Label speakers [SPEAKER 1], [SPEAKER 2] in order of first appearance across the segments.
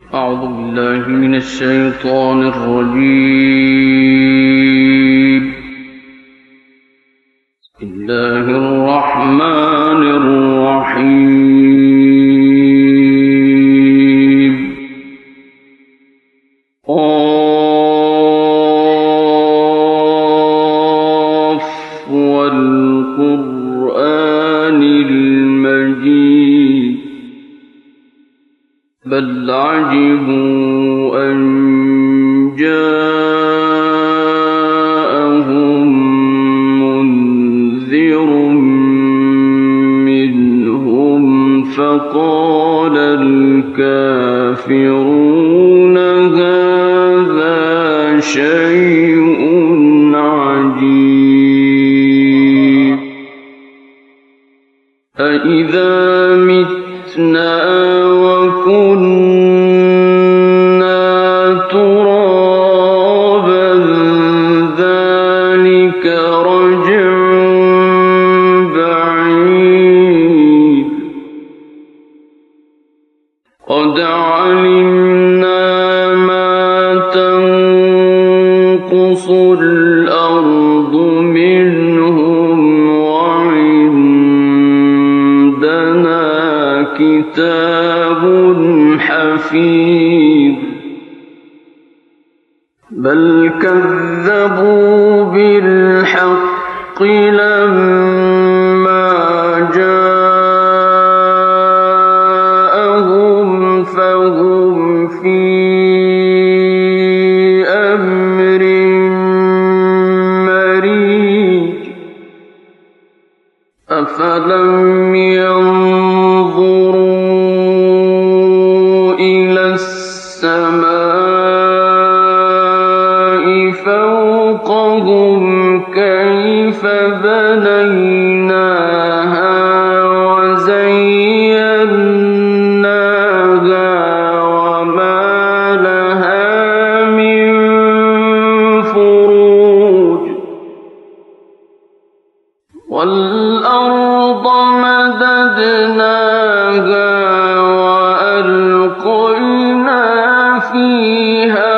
[SPEAKER 1] أعوذ بالله من الشيطان الرجيم. بسم الله الرحمن الرحيم. قاف والقرآن المجيد بل عجبوا أن جاءهم منذر منهم فقال الكافرون هذا شيء عجيب أإذا متنا وكنا ترابا ذلك رجع بعيد قد علمنا ما تنقص الأرض منهم وعندنا كتاب حفيظ بل كذبوا بالحق لما جاءهم فهم في أمر مريج أفلم ينظروا إلى السماء فوقهم كيف بنيناها وزيناها وما لها من فروج والأرض مددناها وألقينا فيها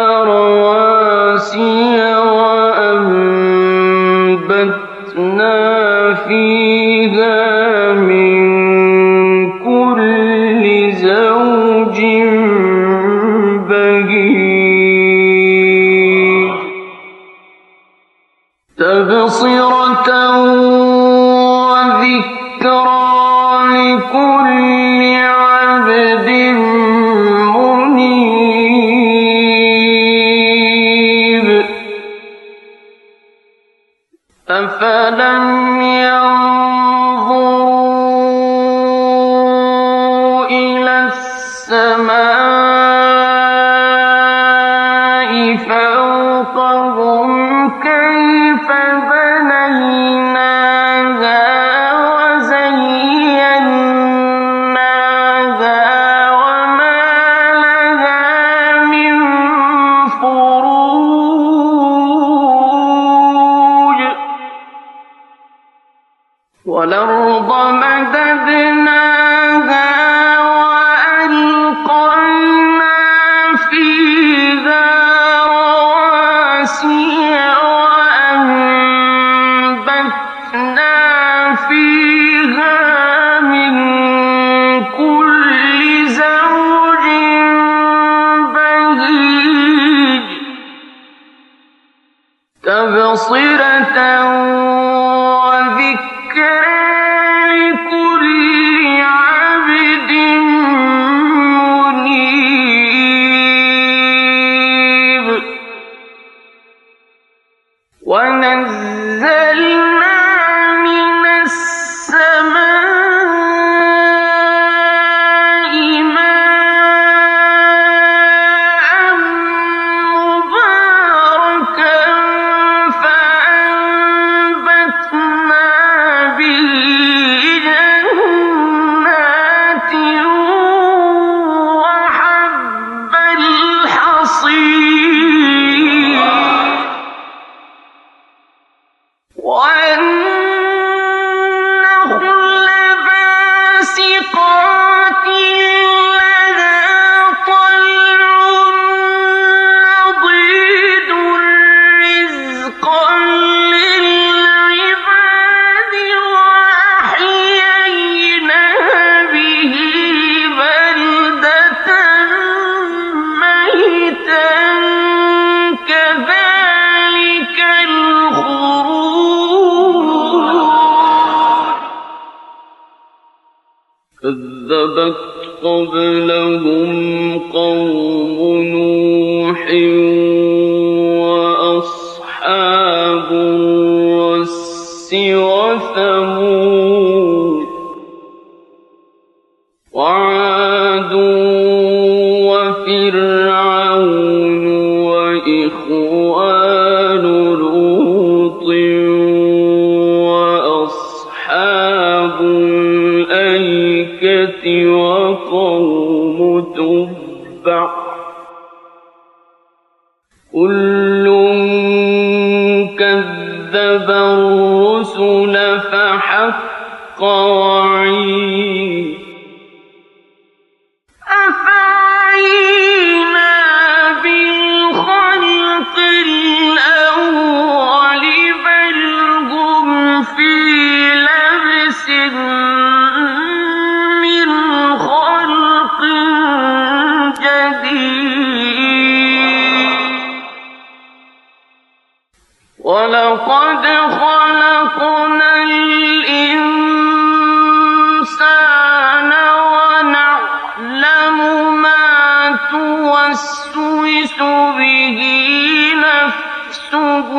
[SPEAKER 1] رواسي وأنبتنا فيها من كل زوج بهيج تبصرة وذكرى لكل عبد منيب أفلم ينظروا إلى السماء فوقهم كيف بنيناها وزيناها وما لها من فروج والأرض مددناها وألقينا فيها رواسي وأنبتنا فيها من كل زوج بهيج تبصرة وذكرى لكل عبد منيب ونزلنا من السماء ماء مباركا فأنبتنا به جنات وحب الحصيد كذبت قبلهم قوم نوح وأصحاب الرس وثمود وعاد وفرعون وإخوان لوط وأصحاب الأيكة وقوم تبع كل كذب الرسل فحق وعيد أفعينا بالخلق الأول بل هم في لبس من خلق جديد ولقد خلقنا الإنسان ونعلم ما توسوس به نفسه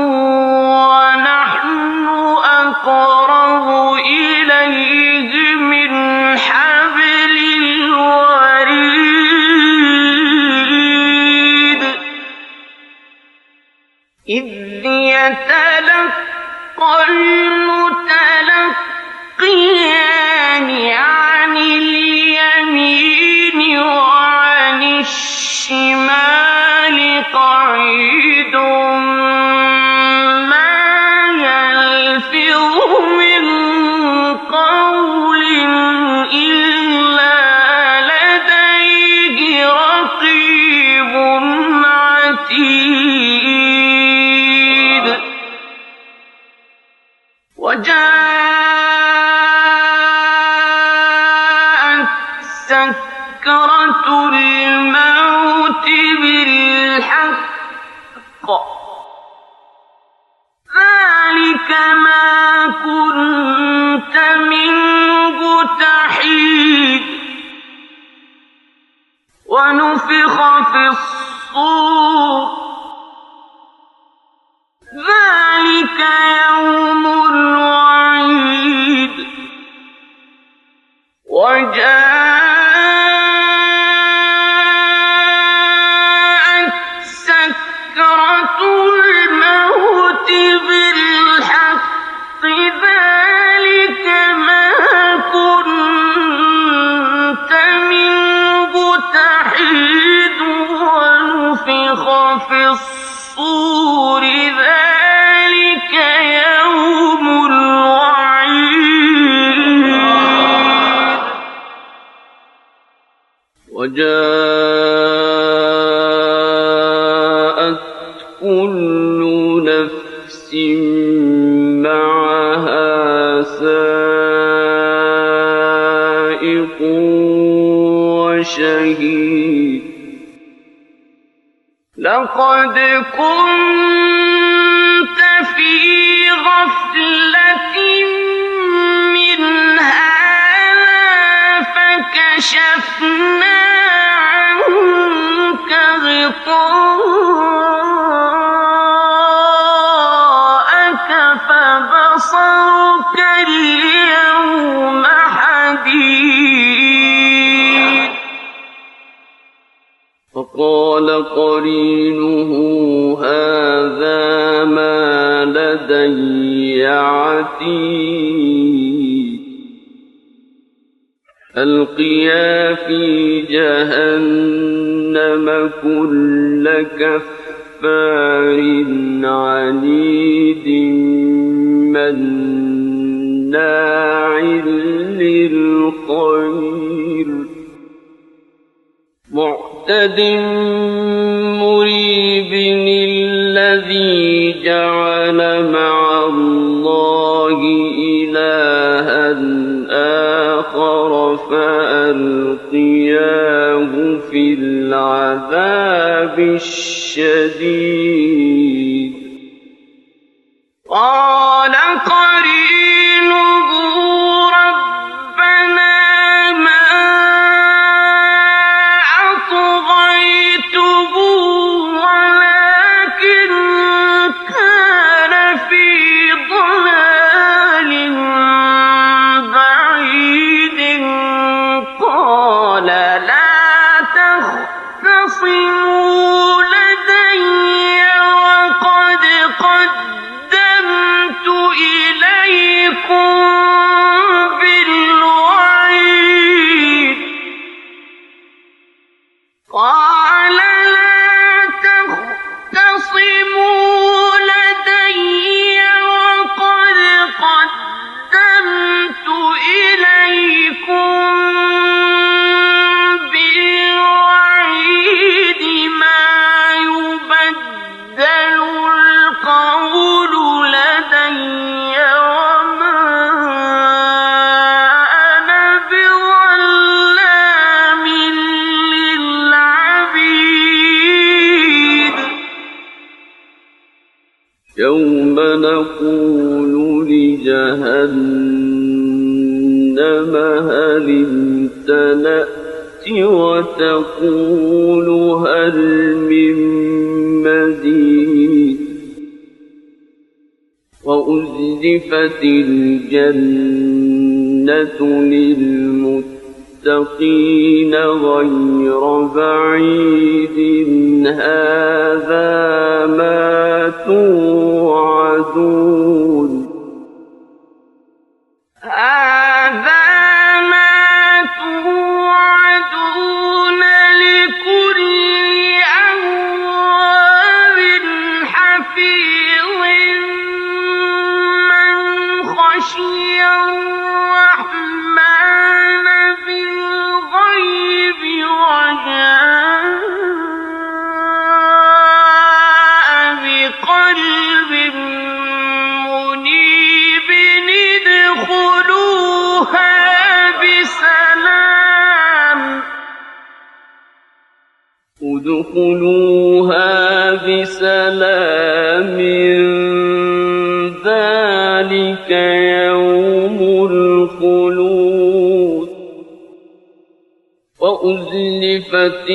[SPEAKER 1] ونحن أقرب إليه من حبل الوريد إذ يتلقى المتلقيان عن اليمين وعن الشمال قعيد ما يلفظ من قول إلا لديه رقيب عتيد وجاءت سكرة الموت بالحق ذلك ما كنت منه تحيد ونفخ في الصور ذلك يوم الوعيد وجاءت سكرة الموت بالحق ذلك ما كنت منه تحيد ونفخ في الصور ذلك يوم الوعيد وجاءت كل نفس معها سائق وشهيد لقد كنت في غفلة من هذا فكشفنا عنك غطاءك فبصرك اليوم حديد فقال قرينه هذا ما لدي عتيد ألقيا في جهنم كل كفار عنيد مناع للخير معتد مريب الذي جعل مع الله إلها آخر فألقياه في العذاب الشديد قال قرينه ربنا ما تختصموا لدي وقد قدمت إليكم بالوعيد قال لا تختصموا لدي وقد قدمت إليكم بالوعيد ما يبدل القول لدي وما أنا بظلام للعبيد يوم نقول لجهنم هل امتلأت وتقول هل من مزيد وأزلفت الجنة للمتقين غير بعيد هذا ما توعدون هذا ما توعدون لكل أواب حفيظ من خشي الرحمن بالغيب وجاء بقلب منيب ادخلوها بسلام ذلك يوم الخلود وأزلفت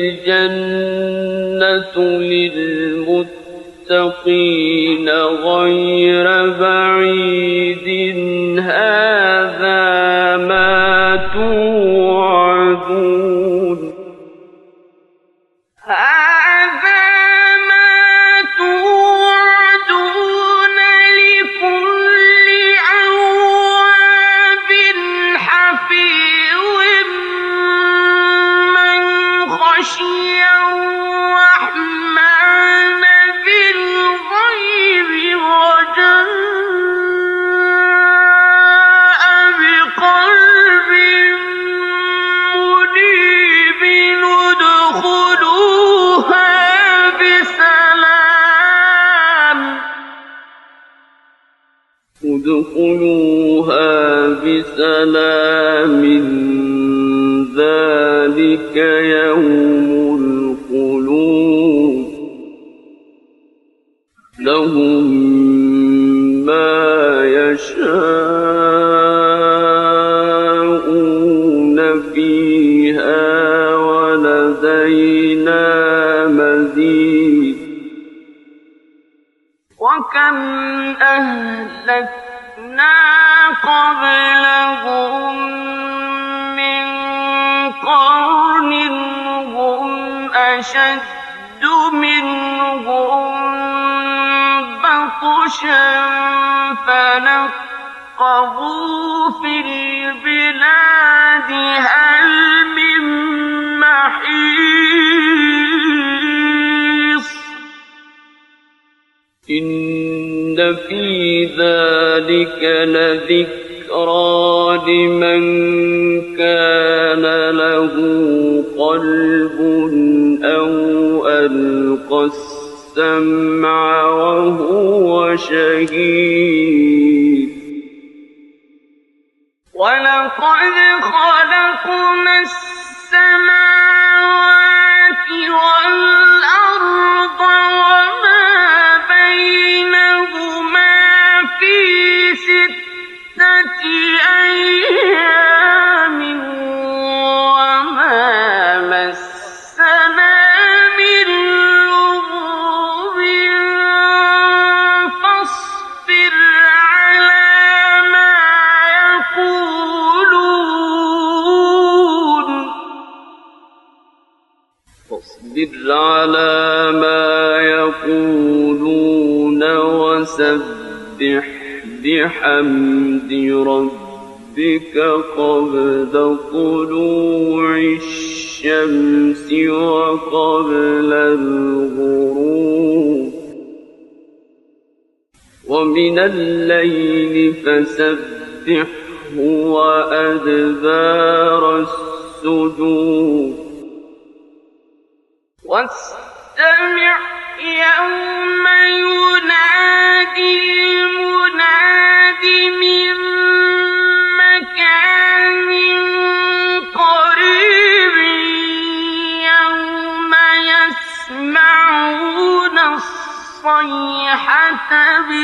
[SPEAKER 1] الجنة للمتقين غير بعيد هذا ما توعدون هذا ما توعدون لكل أواب حفيظ من خشي الرحمن بالغيب وجاء بقلب منيب ادخلوها بسلام ذلك يوم الخلود لهم ما يشاءون فيها ولدينا مزيد وكم أهلكنا قبلهم من قرن هم أشد منهم بطشا فنقبوا في البلاد هل من محيص إن في ذلك لذكرى لمن كان له قلب أو ألقى السمع وهو شهيد ولقد خلقنا السماوات والأرض وما بينهما في 6 أيام وما مسنا من لغوب فاصبر واصبر على ما يقولون وسبح بحمد ربك قبل طلوع الشمس وقبل الغروب ومن الليل فسبحه وأدبار السجود واستمع يوم ينادي المناد من مكان قريب يوم يسمعون الصيحة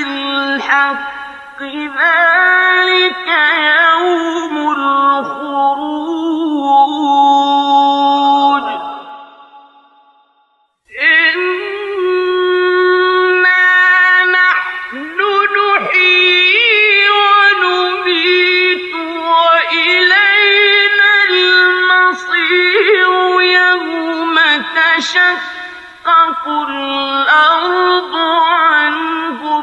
[SPEAKER 1] بالحق ذلك يوم الخروج إنا نحن نحيي ونميت وإلينا المصير يوم تشقق الأرض عنهم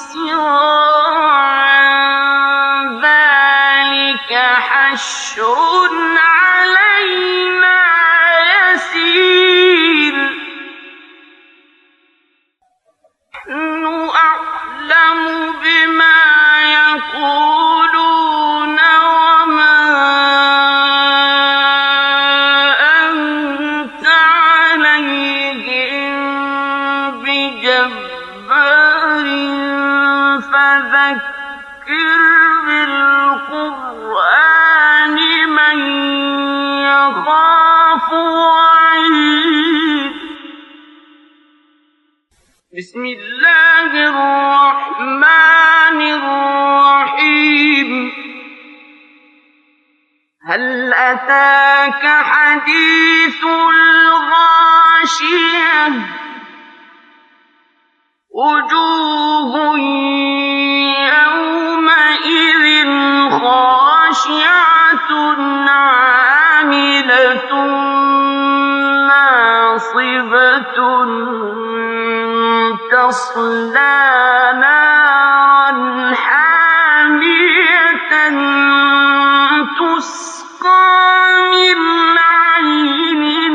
[SPEAKER 1] سراعا ذلك حشر علينا يسير نحن أعلم بما يقولون وما أنت عليهم بجبار فذكر بالقرآن من يخاف وعيد بسم الله الرحمن الرحيم هل أتاك حديث الغاشية وجوه يومئذ خاشعة عاملة ناصبة تصلى نارا حامية تسقى من عين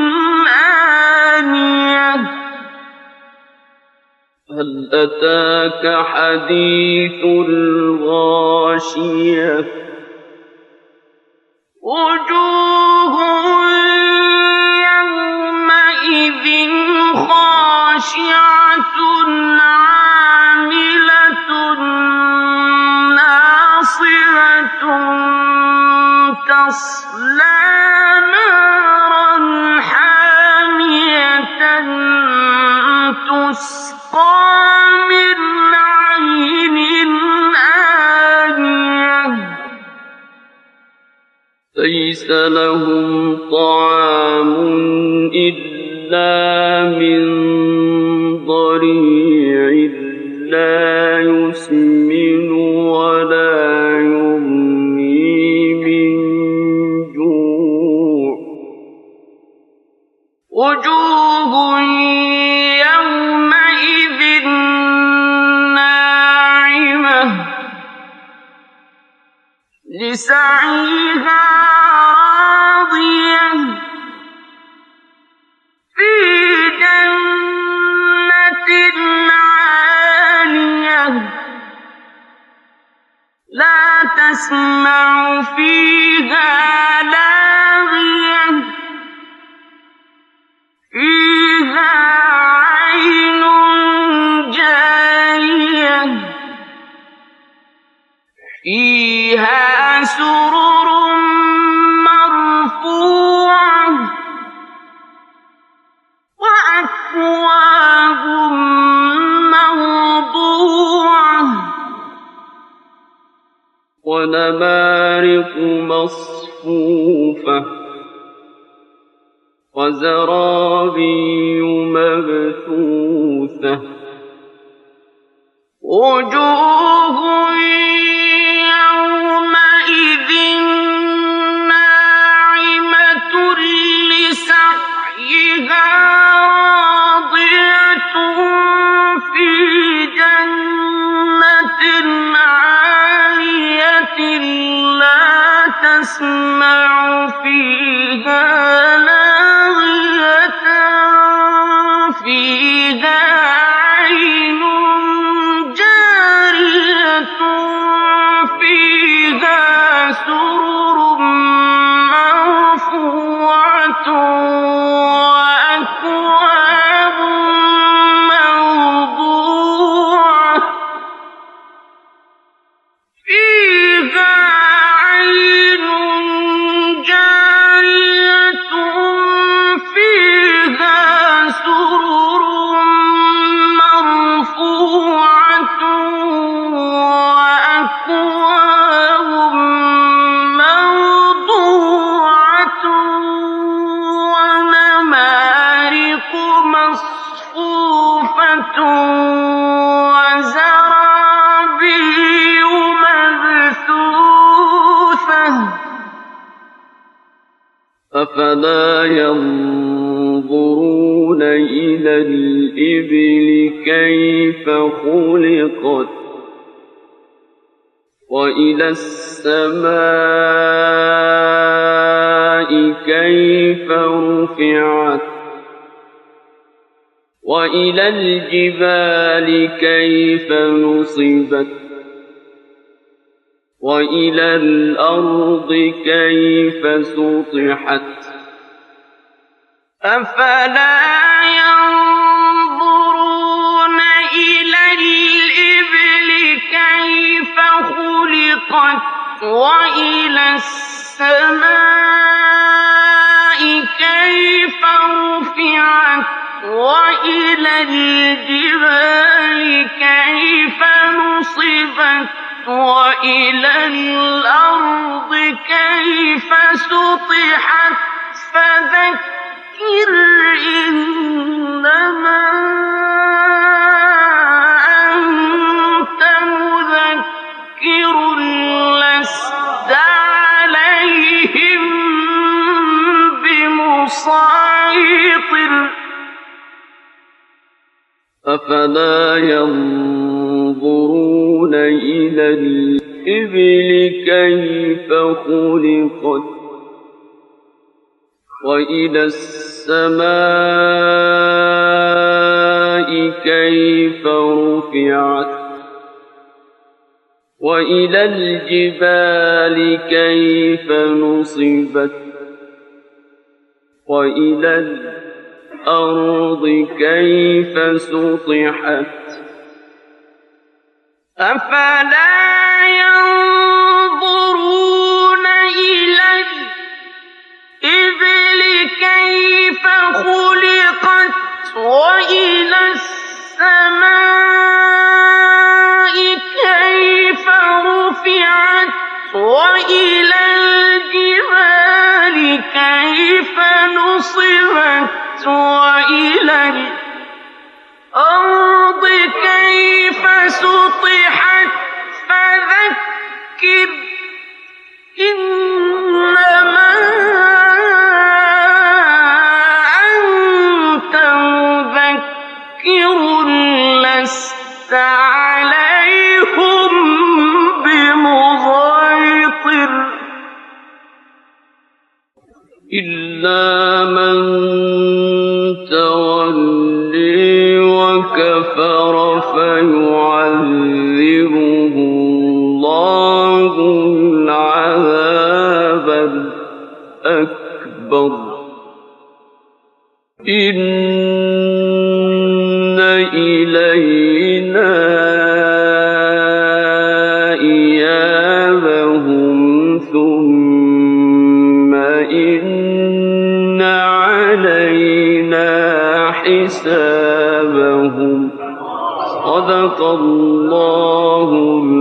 [SPEAKER 1] آنية هل أتاك حديث الغاشية وجوه يومئذ خاشعة عاملة ناصبة تصلى نارا حامية تسقى من عين آنية ليس لهم طعام إلا من ضريع لا يسمن ولا يغني من جوع وجوه يومئذ ناعمة لسعيها راضية في جنة عالية لا تسمع فيها لاغية فيها عين جارية فيها سرر مرفوعة وأكواب موضوعة ونمارق مصفوفة وزرابي مبثوثة وجوه يومئذ ناعمة لسعيها فيها عين جارية فيها سرر مرفوعة وأكواب موضوعة فيها عين جارية فيها سرر مرفوعة وأكواب موضوعة ونمارق مصفوفة وزرابي مبثوثة أفلا ينظرون إلى الإبل كيف خلقت وإلى السماء كيف رفعت وإلى الجبال كيف نصبت وإلى الأرض كيف سطحت أفلا ينظرون إلى الإبل كيف خلقت وإلى السماء كيف رفعت وإلى الجبال كيف نصبت وإلى الأرض كيف سطحت فذكر إنما أنت مذكر لست عليهم بمسيطر أفلا ينظرون إلى الإبل كيف خلقت وإلى السماء كيف رفعت وإلى الجبال كيف نصبت وإلى الأرض كيف سطحت أفلا ينظرون إلى الإبل كيف خلقت وإلى السماء كيف رفعت وإلى الجبال كيف نصبت وإلى الأرض كيف سطحت فذكر إنما أنت مذكر لست عليهم بمسيطر إلا من تولي وكفر فيعذبه الله العذاب الأكبر إن إلينا إيابهم ثم إن علينا حسابهم صدق الله